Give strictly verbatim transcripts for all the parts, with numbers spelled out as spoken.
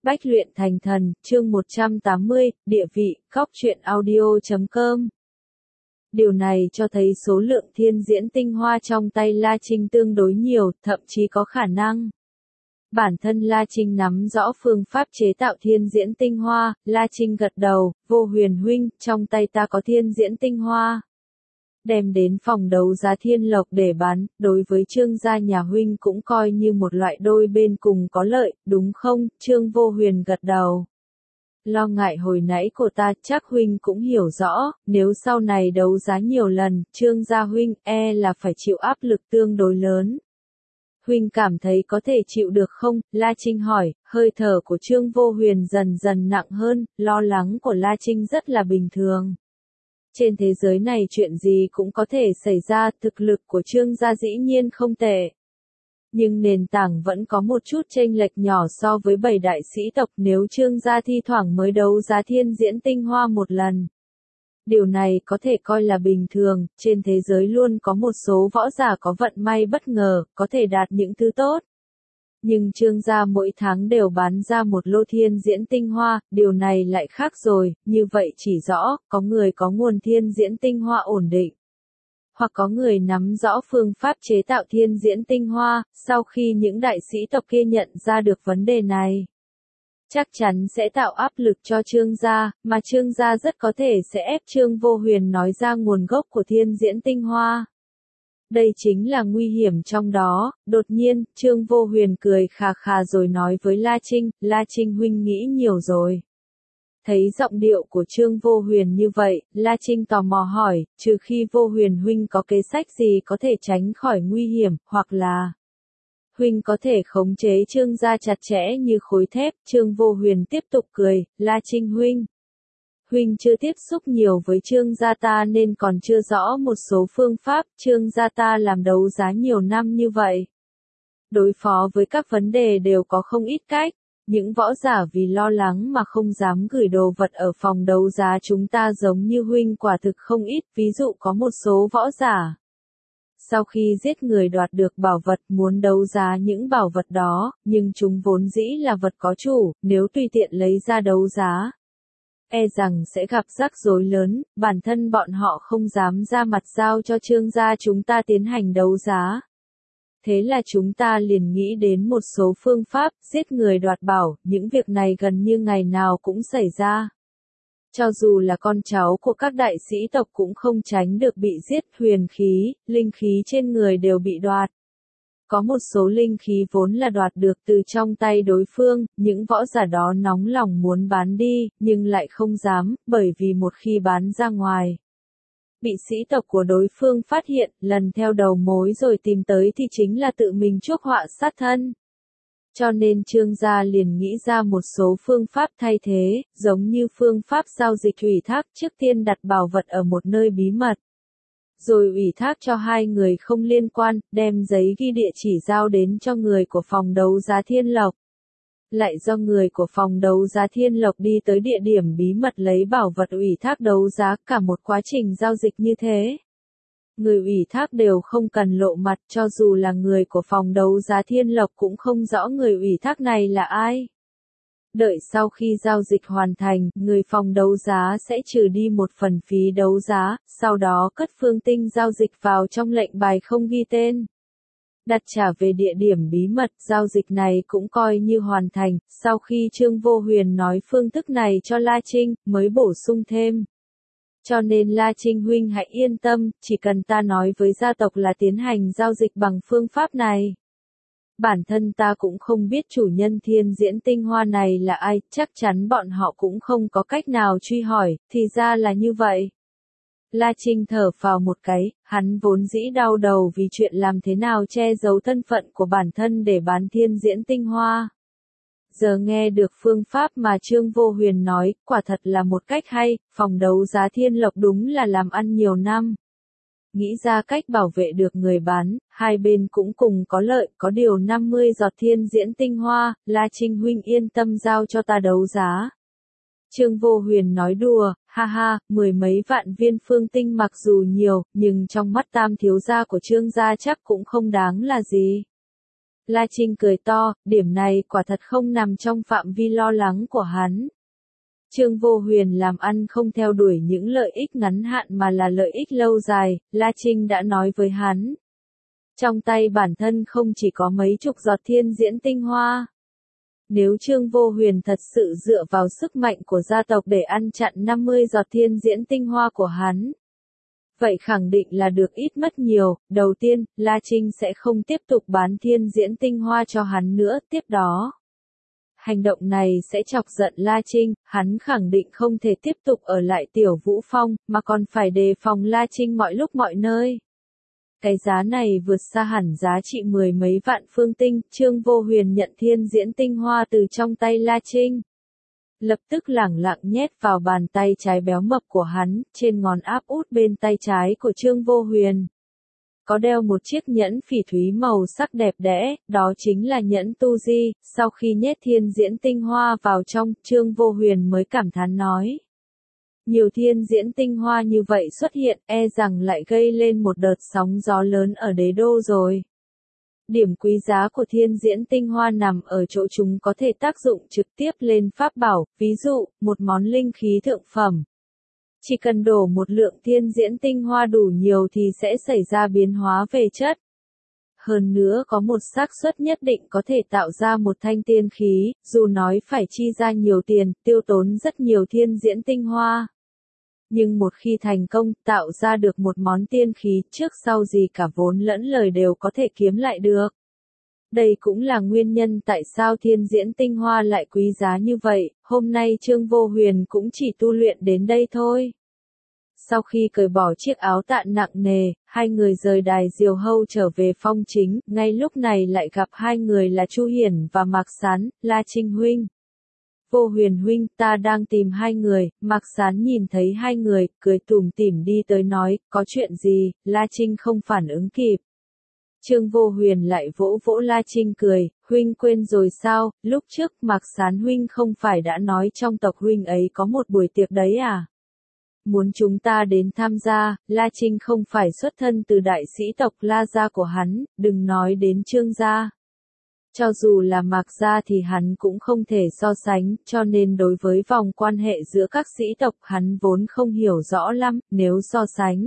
Bách luyện thành thần, chương một trăm tám mươi, địa vị, góc truyện audio chấm com. Điều này cho thấy số lượng thiên diễn tinh hoa trong tay La Trinh tương đối nhiều, thậm chí có khả năng. Bản thân La Trinh nắm rõ phương pháp chế tạo thiên diễn tinh hoa, La Trinh gật đầu, Vô Huyền huynh, trong tay ta có thiên diễn tinh hoa. Đem đến phòng đấu giá Thiên Lộc để bán, đối với Trương gia nhà huynh cũng coi như một loại đôi bên cùng có lợi, đúng không? Trương Vô Huyền gật đầu. Lo ngại hồi nãy của ta, chắc huynh cũng hiểu rõ, nếu sau này đấu giá nhiều lần, Trương gia huynh e là phải chịu áp lực tương đối lớn. Huynh cảm thấy có thể chịu được không? La Trinh hỏi, hơi thở của Trương Vô Huyền dần dần nặng hơn, lo lắng của La Trinh rất là bình thường. Trên thế giới này chuyện gì cũng có thể xảy ra, thực lực của Trương gia dĩ nhiên không tệ. Nhưng nền tảng vẫn có một chút chênh lệch nhỏ so với bảy đại sĩ tộc, nếu Trương gia thi thoảng mới đấu giá thiên diễn tinh hoa một lần. Điều này có thể coi là bình thường, trên thế giới luôn có một số võ giả có vận may bất ngờ, có thể đạt những thứ tốt. Nhưng Trương gia mỗi tháng đều bán ra một lô thiên diễn tinh hoa, điều này lại khác rồi, như vậy chỉ rõ, có người có nguồn thiên diễn tinh hoa ổn định. Hoặc có người nắm rõ phương pháp chế tạo thiên diễn tinh hoa, sau khi những đại sĩ tộc kia nhận ra được vấn đề này. Chắc chắn sẽ tạo áp lực cho Trương gia, mà Trương gia rất có thể sẽ ép Trương Vô Huyền nói ra nguồn gốc của thiên diễn tinh hoa. Đây chính là nguy hiểm trong đó. Đột nhiên, Trương Vô Huyền cười khà khà rồi nói với La Trinh, La Trinh huynh nghĩ nhiều rồi. Thấy giọng điệu của Trương Vô Huyền như vậy, La Trinh tò mò hỏi, trừ khi Vô Huyền huynh có kế sách gì có thể tránh khỏi nguy hiểm, hoặc là huynh có thể khống chế Trương gia chặt chẽ như khối thép. Trương Vô Huyền tiếp tục cười, La Trinh huynh. Huynh chưa tiếp xúc nhiều với Trương gia ta nên còn chưa rõ một số phương pháp, Trương gia ta làm đấu giá nhiều năm như vậy. Đối phó với các vấn đề đều có không ít cách, những võ giả vì lo lắng mà không dám gửi đồ vật ở phòng đấu giá chúng ta giống như huynh quả thực không ít, ví dụ có một số võ giả. Sau khi giết người đoạt được bảo vật muốn đấu giá những bảo vật đó, nhưng chúng vốn dĩ là vật có chủ, nếu tùy tiện lấy ra đấu giá. E rằng sẽ gặp rắc rối lớn, bản thân bọn họ không dám ra mặt giao cho Trương gia chúng ta tiến hành đấu giá. Thế là chúng ta liền nghĩ đến một số phương pháp, giết người đoạt bảo, những việc này gần như ngày nào cũng xảy ra. Cho dù là con cháu của các đại sĩ tộc cũng không tránh được bị giết, huyền khí, linh khí trên người đều bị đoạt. Có một số linh khí vốn là đoạt được từ trong tay đối phương, những võ giả đó nóng lòng muốn bán đi, nhưng lại không dám, bởi vì một khi bán ra ngoài, bị sĩ tộc của đối phương phát hiện, lần theo đầu mối rồi tìm tới thì chính là tự mình chuốc họa sát thân. Cho nên Trương gia liền nghĩ ra một số phương pháp thay thế, giống như phương pháp giao dịch ủy thác, trước tiên đặt bảo vật ở một nơi bí mật. Rồi ủy thác cho hai người không liên quan, đem giấy ghi địa chỉ giao đến cho người của phòng đấu giá Thiên Lộc. Lại do người của phòng đấu giá Thiên Lộc đi tới địa điểm bí mật lấy bảo vật ủy thác đấu giá, cả một quá trình giao dịch như thế. Người ủy thác đều không cần lộ mặt, cho dù là người của phòng đấu giá Thiên Lộc cũng không rõ người ủy thác này là ai. Đợi sau khi giao dịch hoàn thành, người phòng đấu giá sẽ trừ đi một phần phí đấu giá, sau đó cất phương tinh giao dịch vào trong lệnh bài không ghi tên. Đặt trả về địa điểm bí mật, giao dịch này cũng coi như hoàn thành. Sau khi Trương Vô Huyền nói phương thức này cho La Trinh, mới bổ sung thêm. Cho nên La Trinh huynh hãy yên tâm, chỉ cần ta nói với gia tộc là tiến hành giao dịch bằng phương pháp này. Bản thân ta cũng không biết chủ nhân thiên diễn tinh hoa này là ai, chắc chắn bọn họ cũng không có cách nào truy hỏi, thì ra là như vậy. La Trinh thở phào một cái, hắn vốn dĩ đau đầu vì chuyện làm thế nào che giấu thân phận của bản thân để bán thiên diễn tinh hoa. Giờ nghe được phương pháp mà Trương Vô Huyền nói, quả thật là một cách hay, phòng đấu giá Thiên Lộc đúng là làm ăn nhiều năm. Nghĩ ra cách bảo vệ được người bán, hai bên cũng cùng có lợi, có điều năm mươi giọt thiên diễn tinh hoa, La Trinh huynh yên tâm giao cho ta đấu giá. Trương Vô Huyền nói đùa, ha ha, mười mấy vạn viên phương tinh mặc dù nhiều, nhưng trong mắt tam thiếu gia của Trương gia chắc cũng không đáng là gì. La Trinh cười to, điểm này quả thật không nằm trong phạm vi lo lắng của hắn. Trương Vô Huyền làm ăn không theo đuổi những lợi ích ngắn hạn mà là lợi ích lâu dài, La Trinh đã nói với hắn. Trong tay bản thân không chỉ có mấy chục giọt thiên diễn tinh hoa. Nếu Trương Vô Huyền thật sự dựa vào sức mạnh của gia tộc để ăn chặn năm mươi giọt thiên diễn tinh hoa của hắn, vậy khẳng định là được ít mất nhiều. Đầu tiên, La Trinh sẽ không tiếp tục bán thiên diễn tinh hoa cho hắn nữa, tiếp đó. Hành động này sẽ chọc giận La Trinh, hắn khẳng định không thể tiếp tục ở lại Tiểu Vũ Phong, mà còn phải đề phòng La Trinh mọi lúc mọi nơi. Cái giá này vượt xa hẳn giá trị mười mấy vạn phương tinh, Trương Vô Huyền nhận thiên diễn tinh hoa từ trong tay La Trinh. Lập tức lẳng lặng nhét vào bàn tay trái béo mập của hắn, trên ngón áp út bên tay trái của Trương Vô Huyền. Có đeo một chiếc nhẫn phỉ thúy màu sắc đẹp đẽ, đó chính là nhẫn tu di. Sau khi nhét thiên diễn tinh hoa vào trong, Trương Vô Huyền mới cảm thán nói. Nhiều thiên diễn tinh hoa như vậy xuất hiện, e rằng lại gây lên một đợt sóng gió lớn ở đế đô rồi. Điểm quý giá của thiên diễn tinh hoa nằm ở chỗ chúng có thể tác dụng trực tiếp lên pháp bảo, ví dụ, một món linh khí thượng phẩm. Chỉ cần đổ một lượng thiên diễn tinh hoa đủ nhiều thì sẽ xảy ra biến hóa về chất. Hơn nữa có một xác suất nhất định có thể tạo ra một thanh tiên khí, dù nói phải chi ra nhiều tiền, tiêu tốn rất nhiều thiên diễn tinh hoa. Nhưng một khi thành công, tạo ra được một món tiên khí, trước sau gì cả vốn lẫn lời đều có thể kiếm lại được. Đây cũng là nguyên nhân tại sao thiên diễn tinh hoa lại quý giá như vậy. Hôm nay Trương Vô Huyền cũng chỉ tu luyện đến đây thôi. Sau khi cởi bỏ chiếc áo tạn nặng nề, hai người rời đài diều hâu trở về phong chính, ngay lúc này lại gặp hai người là Chu Hiển và Mạc Sán. La Trinh huynh. Vô Huyền huynh, ta đang tìm hai người. Mạc Sán nhìn thấy hai người, cười tủm tỉm đi tới nói, có chuyện gì? La Trinh không phản ứng kịp. Trương Vô Huyền lại vỗ vỗ La Trinh cười, huynh quên rồi sao, lúc trước Mạc Sán huynh không phải đã nói trong tộc huynh ấy có một buổi tiệc đấy à? Muốn chúng ta đến tham gia. La Trinh không phải xuất thân từ đại sĩ tộc La gia của hắn, đừng nói đến Trương gia. Cho dù là Mạc gia thì hắn cũng không thể so sánh, cho nên đối với vòng quan hệ giữa các sĩ tộc hắn vốn không hiểu rõ lắm, nếu so sánh.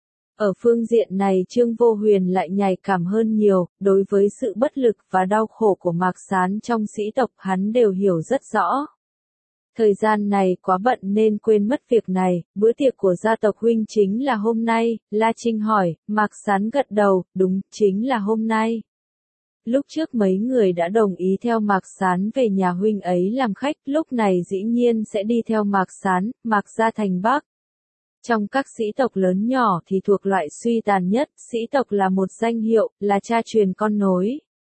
Ở phương diện này Trương Vô Huyền lại nhạy cảm hơn nhiều, đối với sự bất lực và đau khổ của Mạc Sán trong sĩ tộc hắn đều hiểu rất rõ. Thời gian này quá bận nên quên mất việc này, bữa tiệc của gia tộc huynh chính là hôm nay. La Trinh hỏi. Mạc Sán gật đầu, đúng, chính là hôm nay. Lúc trước mấy người đã đồng ý theo Mạc Sán về nhà huynh ấy làm khách, lúc này dĩ nhiên sẽ đi theo Mạc Sán, Mạc gia thành Bắc. Trong các sĩ tộc lớn nhỏ thì thuộc loại suy tàn nhất, sĩ tộc là một danh hiệu, là cha truyền con nối.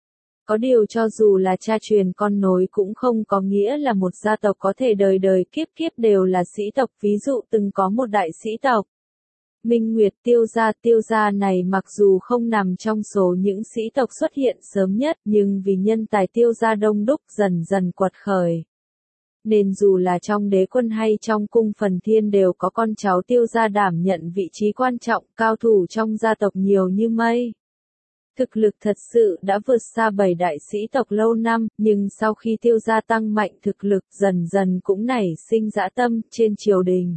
Có điều cho dù là cha truyền con nối cũng không có nghĩa là một gia tộc có thể đời đời kiếp kiếp đều là sĩ tộc, ví dụ từng có một đại sĩ tộc. Minh Nguyệt Tiêu gia, Tiêu gia này mặc dù không nằm trong số những sĩ tộc xuất hiện sớm nhất, nhưng vì nhân tài Tiêu gia đông đúc dần dần quật khởi. Nên dù là trong đế quân hay trong cung Phần Thiên đều có con cháu Tiêu gia đảm nhận vị trí quan trọng, cao thủ trong gia tộc nhiều như mây. Thực lực thật sự đã vượt xa bảy đại sĩ tộc lâu năm, nhưng sau khi Tiêu gia tăng mạnh thực lực dần dần cũng nảy sinh dã tâm trên triều đình.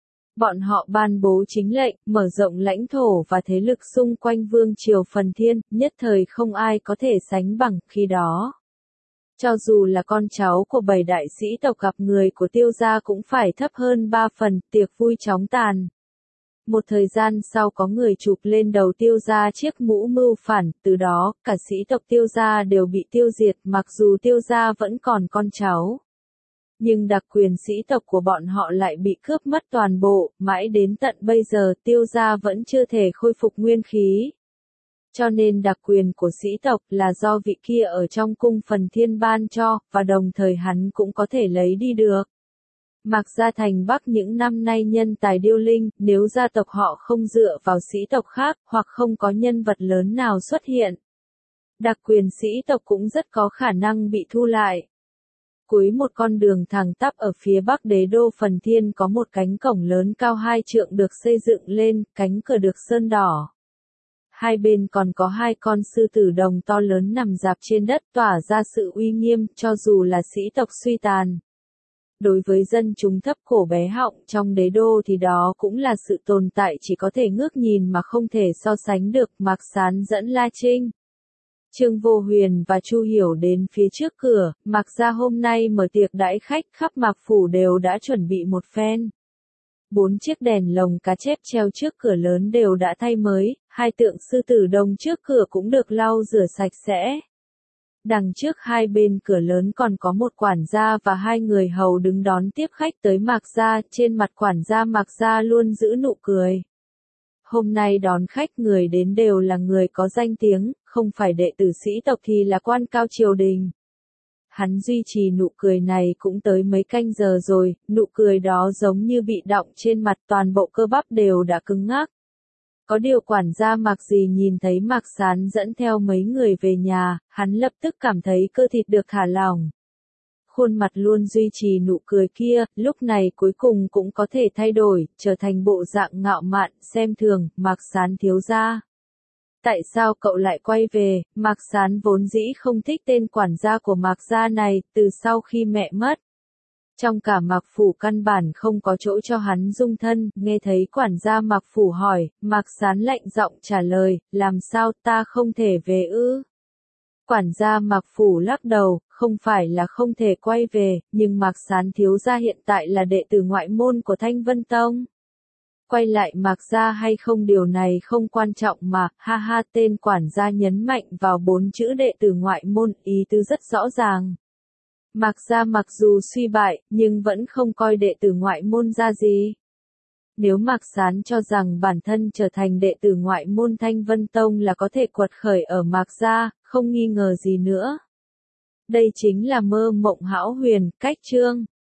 Bọn họ ban bố chính lệnh, mở rộng lãnh thổ và thế lực xung quanh vương triều Phần Thiên, nhất thời không ai có thể sánh bằng khi đó. Cho dù là con cháu của bảy đại sĩ tộc gặp người của Tiêu gia cũng phải thấp hơn ba phần, tiệc vui chóng tàn. Một thời gian sau có người chụp lên đầu Tiêu gia chiếc mũ mưu phản, từ đó, cả sĩ tộc Tiêu gia đều bị tiêu diệt, mặc dù Tiêu gia vẫn còn con cháu. Nhưng đặc quyền sĩ tộc của bọn họ lại bị cướp mất toàn bộ, mãi đến tận bây giờ Tiêu gia vẫn chưa thể khôi phục nguyên khí. Cho nên đặc quyền của sĩ tộc là do vị kia ở trong cung Phần Thiên ban cho, và đồng thời hắn cũng có thể lấy đi được. Mạc gia thành Bắc những năm nay nhân tài điêu linh, nếu gia tộc họ không dựa vào sĩ tộc khác, hoặc không có nhân vật lớn nào xuất hiện, đặc quyền sĩ tộc cũng rất có khả năng bị thu lại. Cuối một con đường thẳng tắp ở phía bắc đế đô Phần Thiên có một cánh cổng lớn cao hai trượng được xây dựng lên, cánh cửa được sơn đỏ. hai bên còn có hai con sư tử đồng to lớn nằm rạp trên đất tỏa ra sự uy nghiêm cho dù là sĩ tộc suy tàn. Đối với dân chúng thấp cổ bé họng trong đế đô thì đó cũng là sự tồn tại chỉ có thể ngước nhìn mà không thể so sánh được. Mạc Sán dẫn La Trinh, Trương Vô Huyền và Chu Hiểu đến phía trước cửa. Mạc gia hôm nay mở tiệc đãi khách, khắp Mạc phủ đều đã chuẩn bị một phen. Bốn chiếc đèn lồng cá chép treo trước cửa lớn đều đã thay mới, hai tượng sư tử đồng trước cửa cũng được lau rửa sạch sẽ. Đằng trước hai bên cửa lớn còn có một quản gia và hai người hầu đứng đón tiếp khách tới Mạc gia, trên mặt quản gia Mạc gia luôn giữ nụ cười. Hôm nay đón khách người đến đều là người có danh tiếng, không phải đệ tử sĩ tộc thì là quan cao triều đình. Hắn duy trì nụ cười này cũng tới mấy canh giờ rồi, nụ cười đó giống như bị đọng trên mặt, toàn bộ cơ bắp đều đã cứng ngắc. Có điều quản gia Mạc gì nhìn thấy Mạc Sán dẫn theo mấy người về nhà, hắn lập tức cảm thấy cơ thịt được thả lỏng. Khuôn mặt luôn duy trì nụ cười kia, lúc này cuối cùng cũng có thể thay đổi, trở thành bộ dạng ngạo mạn, xem thường. Mạc Sán thiếu gia. Tại sao cậu lại quay về? Mạc Sán vốn dĩ không thích tên quản gia của Mạc gia này, từ sau khi mẹ mất. Trong cả Mạc phủ căn bản không có chỗ cho hắn dung thân, nghe thấy quản gia Mạc phủ hỏi, Mạc Sán lạnh giọng trả lời, làm sao ta không thể về ư? Quản gia Mạc phủ lắc đầu, không phải là không thể quay về, nhưng Mạc Sán thiếu gia hiện tại là đệ tử ngoại môn của Thanh Vân Tông. Quay lại Mạc gia hay không điều này không quan trọng mà, ha ha, tên quản gia nhấn mạnh vào bốn chữ đệ tử ngoại môn, ý tứ rất rõ ràng. Mạc gia mặc dù suy bại, nhưng vẫn không coi đệ tử ngoại môn ra gì. Nếu Mạc Sán cho rằng bản thân trở thành đệ tử ngoại môn Thanh Vân Tông là có thể quật khởi ở Mạc gia, không nghi ngờ gì nữa. Đây chính là mơ mộng hão huyền. Cách chương